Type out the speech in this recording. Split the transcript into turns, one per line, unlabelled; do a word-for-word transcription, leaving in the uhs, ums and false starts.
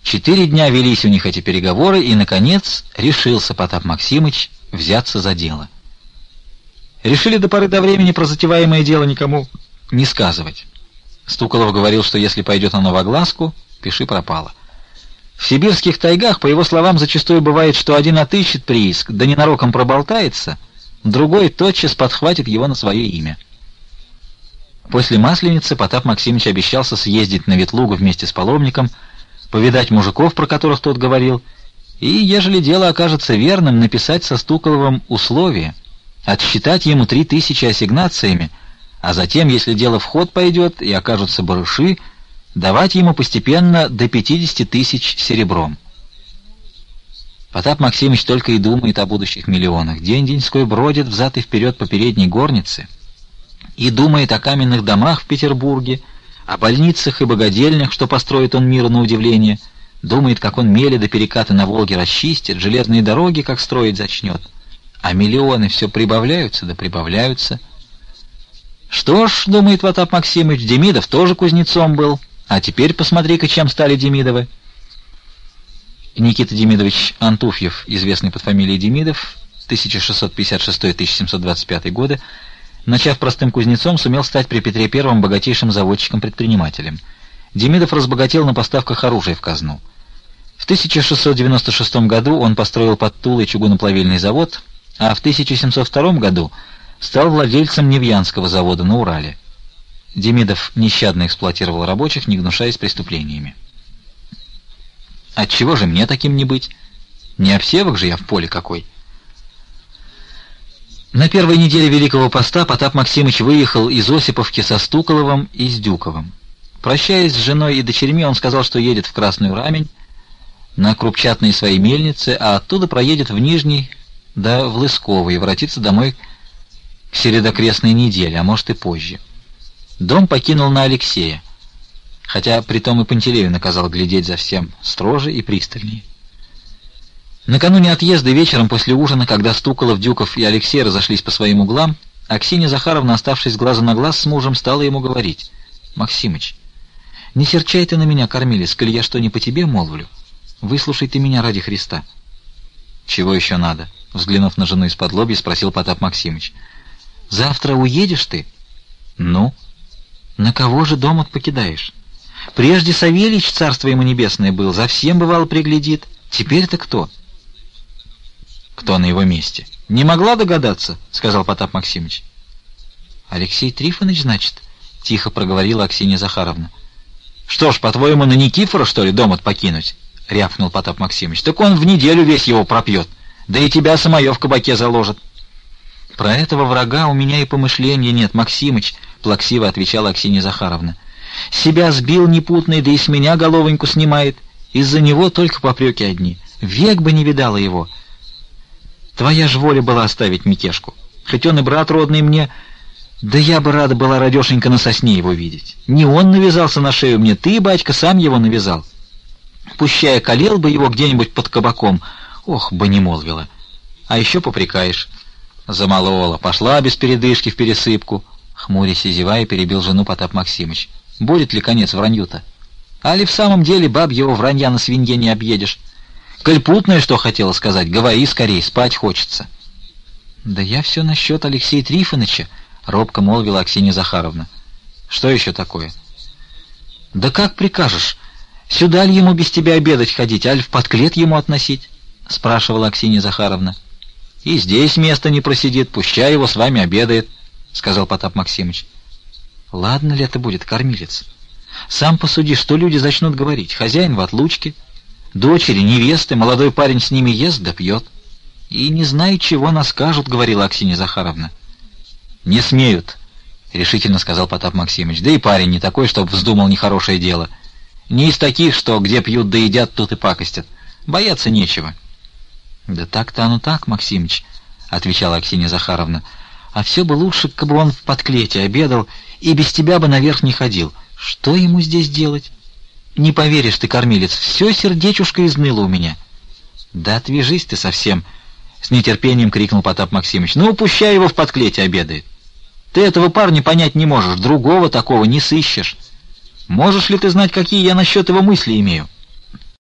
Четыре дня велись у них эти переговоры, и, наконец, решился Потап Максимыч взяться за дело. Решили до поры до времени про затеваемое дело никому не сказывать. Стуколов говорил, что если пойдет оно в огласку, пиши пропало. В сибирских тайгах, по его словам, зачастую бывает, что один отыщет прииск, да ненароком проболтается, другой тотчас подхватит его на свое имя. После Масленицы Потап Максимыч обещался съездить на Ветлугу вместе с паломником, повидать мужиков, про которых тот говорил, и, ежели дело окажется верным, написать со Стуколовым условие, отсчитать ему три тысячи ассигнациями, а затем, если дело в ход пойдет и окажутся барыши, давать ему постепенно до пятидесяти тысяч серебром. Потап Максимыч только и думает о будущих миллионах. День-деньской бродит взад и вперед по передней горнице и думает о каменных домах в Петербурге, о больницах и богадельнях, что построит он миру на удивление, думает, как он мели до перекаты на Волге расчистит, железные дороги как строить зачнет. А миллионы все прибавляются да прибавляются. Что ж, думает Потап Максимыч, Демидов тоже кузнецом был, а теперь посмотри-ка, чем стали Демидовы. Никита Демидович Антуфьев, известный под фамилией Демидов, тысяча шестьсот пятьдесят шестой — тысяча семьсот двадцать пятый годы, начав простым кузнецом, сумел стать при Петре Первом богатейшим заводчиком-предпринимателем. Демидов разбогател на поставках оружия в казну. В тысяча шестьсот девяносто шестом году он построил под Тулой чугуноплавильный завод, а в тысяча семьсот втором году стал владельцем Невьянского завода на Урале. Демидов нещадно эксплуатировал рабочих, не гнушаясь преступлениями. Отчего же мне таким не быть? Не обсевок же я в поле какой. На первой неделе Великого Поста Потап Максимыч выехал из Осиповки со Стуколовым и с Дюковым. Прощаясь с женой и дочерьми, он сказал, что едет в Красную Рамень на крупчатные свои мельницы, а оттуда проедет в Нижний, да в Лысково, и воротится домой к середокрестной неделе, а может и позже. Дом покинул на Алексея, хотя притом и Пантелею наказал глядеть за всем строже и пристальнее. Накануне отъезда вечером после ужина, когда Стуколов, Дюков и Алексей разошлись по своим углам, Аксинья Захаровна, оставшись глазу на глаз с мужем, стала ему говорить: «Максимыч, не серчай ты на меня, кормилец, коли я что не по тебе молвлю. Выслушай ты меня ради Христа». «Чего еще надо?» — взглянув на жену из-под лобья, спросил Потап Максимыч. «Завтра уедешь ты?» «Ну? На кого же дом от покидаешь? Прежде Савельич, царство ему небесное, был, за всем, бывало, приглядит. Теперь-то кто?» «Кто на его месте?» «Не могла догадаться», — сказал Потап Максимыч. «Алексей Трифонович, значит?» — тихо проговорила Аксинья Захаровна. «Что ж, по-твоему, на Никифора, что ли, дом от покинуть?» — рявкнул Потап Максимыч. «Так он в неделю весь его пропьет, да и тебя самое в кабаке заложит». «Про этого врага у меня и помышления нет, Максимыч», — плаксиво отвечала Аксинья Захаровна. «Себя сбил непутный, да и с меня головоньку снимает. Из-за него только попреки одни. Век бы не видала его. Твоя ж воля была оставить Микешку. Хоть он и брат родный мне, да я бы рада была, радешенька, на сосне его видеть. Не он навязался на шею мне, ты, батька, сам его навязал. Пущая колел бы его где-нибудь под кабаком, ох, бы не молвила. А еще попрекаешь». «Замолола, пошла без передышки в пересыпку», — хмурясь и зевая, перебил жену Потап Максимыч. «Будет ли конец вранью-то? Али в самом деле бабьего вранья на свинье не объедешь? Коль путное что хотела сказать, говори скорей, спать хочется». «Да я все насчет Алексея Трифоновича», — робко молвила Аксинья Захаровна. «Что еще такое?» «Да как прикажешь? Сюда ли ему без тебя обедать ходить, аль в подклет ему относить?» — спрашивала Аксинья Захаровна. «И здесь место не просидит, пущай его с вами обедает», — сказал Потап Максимыч. «Ладно ли это будет, кормилец? Сам посуди, что люди зачнут говорить. Хозяин в отлучке, дочери, невесты, молодой парень с ними ест да пьет. И не знаю, чего нас скажут», — говорила Аксинья Захаровна. «Не смеют», — решительно сказал Потап Максимыч. «Да и парень не такой, чтоб вздумал нехорошее дело. Не из таких, что где пьют да едят, тут и пакостят. Бояться нечего». «Да так-то оно так, Максимыч», — отвечала Аксинья Захаровна. «А все бы лучше, как бы он в подклете обедал и без тебя бы наверх не ходил. Что ему здесь делать? Не поверишь ты, кормилец, все сердечушко изныло у меня». «Да отвяжись ты совсем», — с нетерпением крикнул Потап Максимыч. «Ну, пущай его в подклете обедает. Ты этого парня понять не можешь, другого такого не сыщешь. Можешь ли ты знать, какие я насчет его мысли имею?»